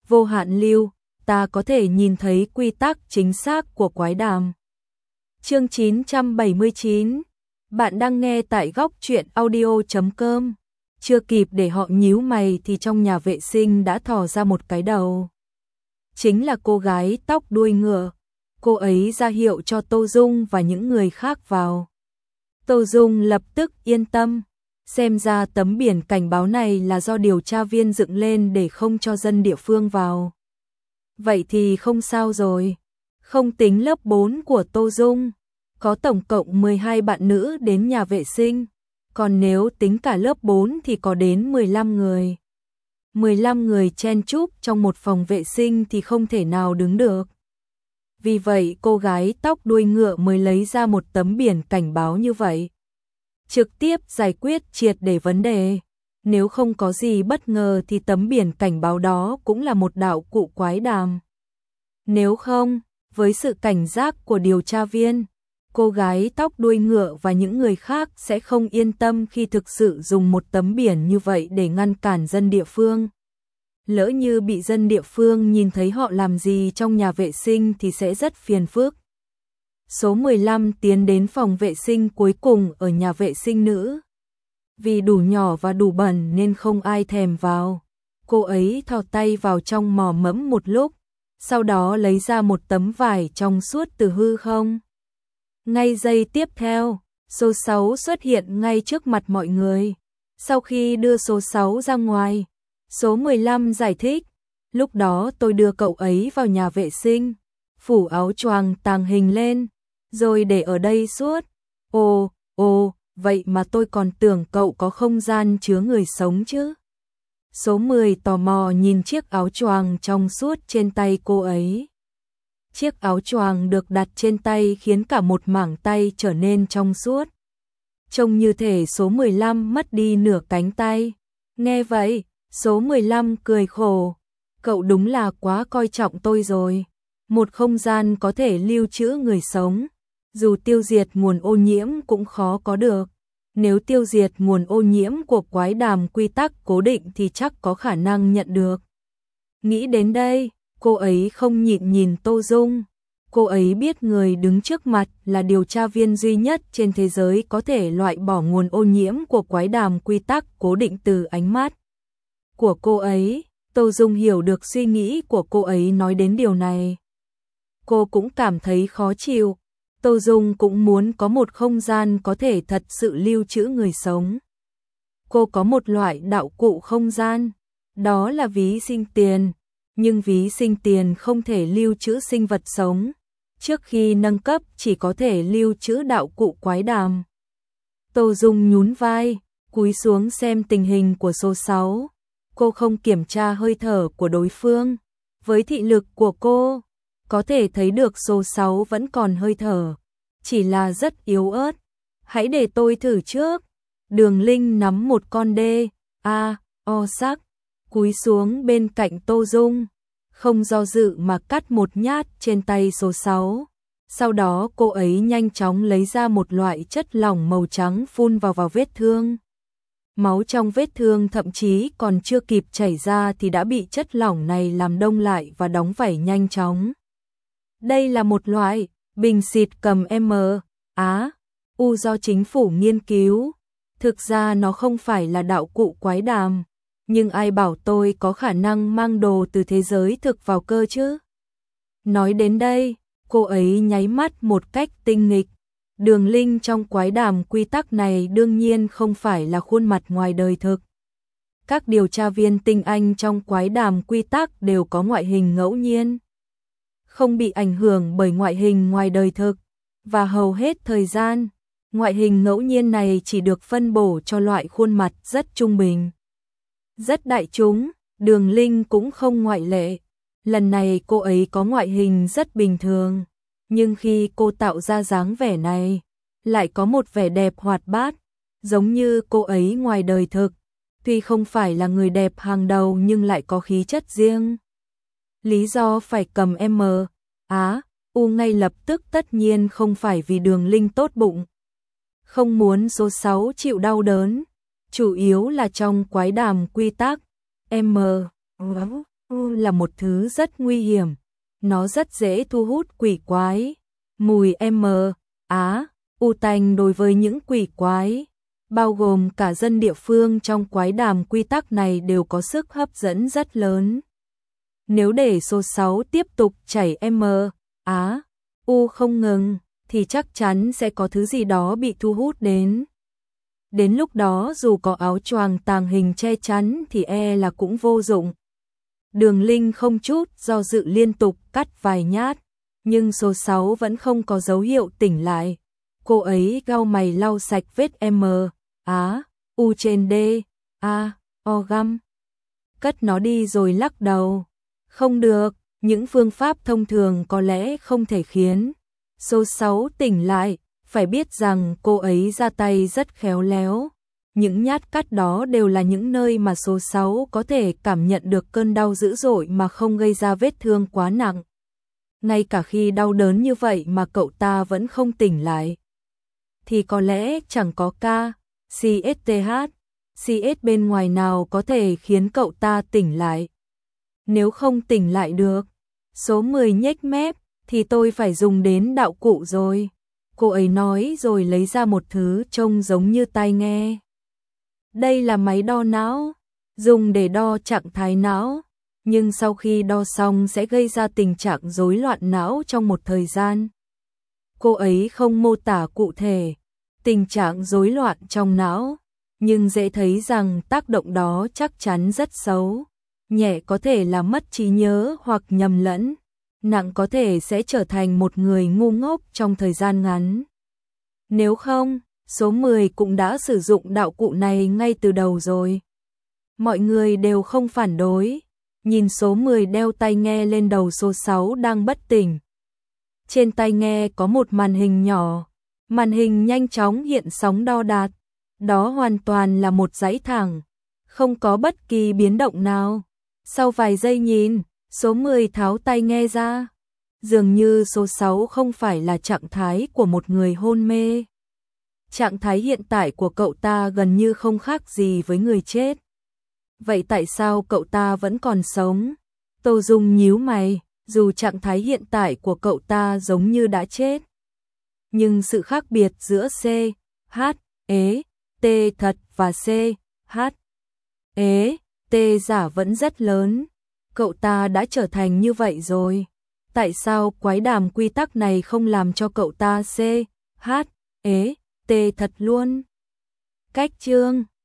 vô hạn lưu, ta có thể nhìn thấy quy tắc chính xác của quái đàm. Chương 979. Bạn đang nghe tại góc truyện audio.com. Chưa kịp để họ nhíu mày thì trong nhà vệ sinh đã thò ra một cái đầu. Chính là cô gái tóc đuôi ngựa. Cô ấy ra hiệu cho Tô Dung và những người khác vào. Tô Dung lập tức yên tâm. Xem ra tấm biển cảnh báo này là do điều tra viên dựng lên để không cho dân địa phương vào. Vậy thì không sao rồi. Không tính lớp 4 của Tô Dung, có tổng cộng 12 bạn nữ đến nhà vệ sinh. Còn nếu tính cả lớp 4 thì có đến 15 người. 15 người chen chúc trong một phòng vệ sinh thì không thể nào đứng được. Vì vậy cô gái tóc đuôi ngựa mới lấy ra một tấm biển cảnh báo như vậy. Trực tiếp giải quyết triệt để vấn đề. Nếu không có gì bất ngờ thì tấm biển cảnh báo đó cũng là một đạo cụ quái đàm. Nếu không, với sự cảnh giác của điều tra viên, cô gái tóc đuôi ngựa và những người khác sẽ không yên tâm khi thực sự dùng một tấm biển như vậy để ngăn cản dân địa phương. Lỡ như bị dân địa phương nhìn thấy họ làm gì trong nhà vệ sinh thì sẽ rất phiền phức. Số 15 tiến đến phòng vệ sinh cuối cùng ở nhà vệ sinh nữ. Vì đủ nhỏ và đủ bẩn nên không ai thèm vào. Cô ấy thò tay vào trong mò mẫm một lúc, sau đó lấy ra một tấm vải trong suốt từ hư không. Ngay giây tiếp theo, số 6 xuất hiện ngay trước mặt mọi người. Sau khi đưa số 6 ra ngoài, số 15 giải thích, lúc đó tôi đưa cậu ấy vào nhà vệ sinh, phủ áo choàng tàng hình lên, rồi để ở đây suốt. Ồ, vậy mà tôi còn tưởng cậu có không gian chứa người sống chứ. Số 10 tò mò nhìn chiếc áo choàng trong suốt trên tay cô ấy. Chiếc áo choàng được đặt trên tay khiến cả một mảng tay trở nên trong suốt. Trông như thể số 15 mất đi nửa cánh tay. Nghe vậy, số 15 cười khổ. Cậu đúng là quá coi trọng tôi rồi. Một không gian có thể lưu trữ người sống, dù tiêu diệt nguồn ô nhiễm cũng khó có được. Nếu tiêu diệt nguồn ô nhiễm của quái đàm quy tắc cố định thì chắc có khả năng nhận được. Nghĩ đến đây, cô ấy không nhịn nhìn Tô Dung. Cô ấy biết người đứng trước mặt là điều tra viên duy nhất trên thế giới có thể loại bỏ nguồn ô nhiễm của quái đàm quy tắc cố định từ ánh mắt của cô ấy. Tô Dung hiểu được suy nghĩ của cô ấy nói đến điều này. Cô cũng cảm thấy khó chịu. Tô Dung cũng muốn có một không gian có thể thật sự lưu trữ người sống. Cô có một loại đạo cụ không gian, đó là ví sinh tiền, nhưng ví sinh tiền không thể lưu trữ sinh vật sống. Trước khi nâng cấp chỉ có thể lưu trữ đạo cụ quái đàm. Tô Dung nhún vai, cúi xuống xem tình hình của số 6. Cô không kiểm tra hơi thở của đối phương. Với thị lực của cô, có thể thấy được số 6 vẫn còn hơi thở, chỉ là rất yếu ớt. Hãy để tôi thử trước. Đường Linh nắm một con đê, sắc, cúi xuống bên cạnh Tô Dung, không do dự mà cắt một nhát trên tay số 6. Sau đó cô ấy nhanh chóng lấy ra một loại chất lỏng màu trắng phun vào vết thương. Máu trong vết thương thậm chí còn chưa kịp chảy ra thì đã bị chất lỏng này làm đông lại và đóng vảy nhanh chóng. Đây là một loại bình xịt cầm do chính phủ nghiên cứu. Thực ra nó không phải là đạo cụ quái đàm, nhưng ai bảo tôi có khả năng mang đồ từ thế giới thực vào cơ chứ. Nói đến đây, cô ấy nháy mắt một cách tinh nghịch. Đường Linh trong quái đàm quy tắc này đương nhiên không phải là khuôn mặt ngoài đời thực. Các điều tra viên tinh anh trong quái đàm quy tắc đều có ngoại hình ngẫu nhiên, không bị ảnh hưởng bởi ngoại hình ngoài đời thực, và hầu hết thời gian, ngoại hình ngẫu nhiên này chỉ được phân bổ cho loại khuôn mặt rất trung bình, rất đại chúng. Đường Linh cũng không ngoại lệ. Lần này cô ấy có ngoại hình rất bình thường, nhưng khi cô tạo ra dáng vẻ này, lại có một vẻ đẹp hoạt bát, giống như cô ấy ngoài đời thực. Tuy không phải là người đẹp hàng đầu nhưng lại có khí chất riêng. Lý do phải cầm ngay lập tức tất nhiên không phải vì Đường Linh tốt bụng, không muốn số 6 chịu đau đớn, chủ yếu là trong quái đàm quy tắc là một thứ rất nguy hiểm. Nó rất dễ thu hút quỷ quái. Mùi U tanh đối với những quỷ quái, bao gồm cả dân địa phương trong quái đàm quy tắc này đều có sức hấp dẫn rất lớn. Nếu để số 6 tiếp tục chảy U không ngừng, thì chắc chắn sẽ có thứ gì đó bị thu hút đến. Đến lúc đó dù có áo choàng tàng hình che chắn thì là cũng vô dụng. Đường Linh không chút do dự liên tục cắt vài nhát, nhưng số 6 vẫn không có dấu hiệu tỉnh lại. Cô ấy cau mày lau sạch vết U trên găm. Cất nó đi rồi lắc đầu. Không được, những phương pháp thông thường có lẽ không thể khiến số 6 tỉnh lại, phải biết rằng cô ấy ra tay rất khéo léo. Những nhát cắt đó đều là những nơi mà số 6 có thể cảm nhận được cơn đau dữ dội mà không gây ra vết thương quá nặng. Ngay cả khi đau đớn như vậy mà cậu ta vẫn không tỉnh lại, thì có lẽ chẳng có CS bên ngoài nào có thể khiến cậu ta tỉnh lại. Nếu không tỉnh lại được, số 10 nhếch mép, thì tôi phải dùng đến đạo cụ rồi. Cô ấy nói rồi lấy ra một thứ trông giống như tai nghe. Đây là máy đo não, dùng để đo trạng thái não, nhưng sau khi đo xong sẽ gây ra tình trạng rối loạn não trong một thời gian. Cô ấy không mô tả cụ thể tình trạng rối loạn trong não, nhưng dễ thấy rằng tác động đó chắc chắn rất xấu. Nhẹ có thể là mất trí nhớ hoặc nhầm lẫn, nặng có thể sẽ trở thành một người ngu ngốc trong thời gian ngắn. Nếu không, số 10 cũng đã sử dụng đạo cụ này ngay từ đầu rồi. Mọi người đều không phản đối, nhìn số 10 đeo tai nghe lên đầu số 6 đang bất tỉnh. Trên tai nghe có một màn hình nhỏ, màn hình nhanh chóng hiện sóng đo đạc. Đó hoàn toàn là một dãy thẳng, không có bất kỳ biến động nào. Sau vài giây nhìn, số 10 tháo tai nghe ra. Dường như số 6 không phải là trạng thái của một người hôn mê. Trạng thái hiện tại của cậu ta gần như không khác gì với người chết. Vậy tại sao cậu ta vẫn còn sống? Tô Dung nhíu mày, dù trạng thái hiện tại của cậu ta giống như đã chết, nhưng sự khác biệt giữa T thật và T giả vẫn rất lớn. Cậu ta đã trở thành như vậy rồi. Tại sao quái đàm quy tắc này không làm cho cậu ta T thật luôn? Cách chương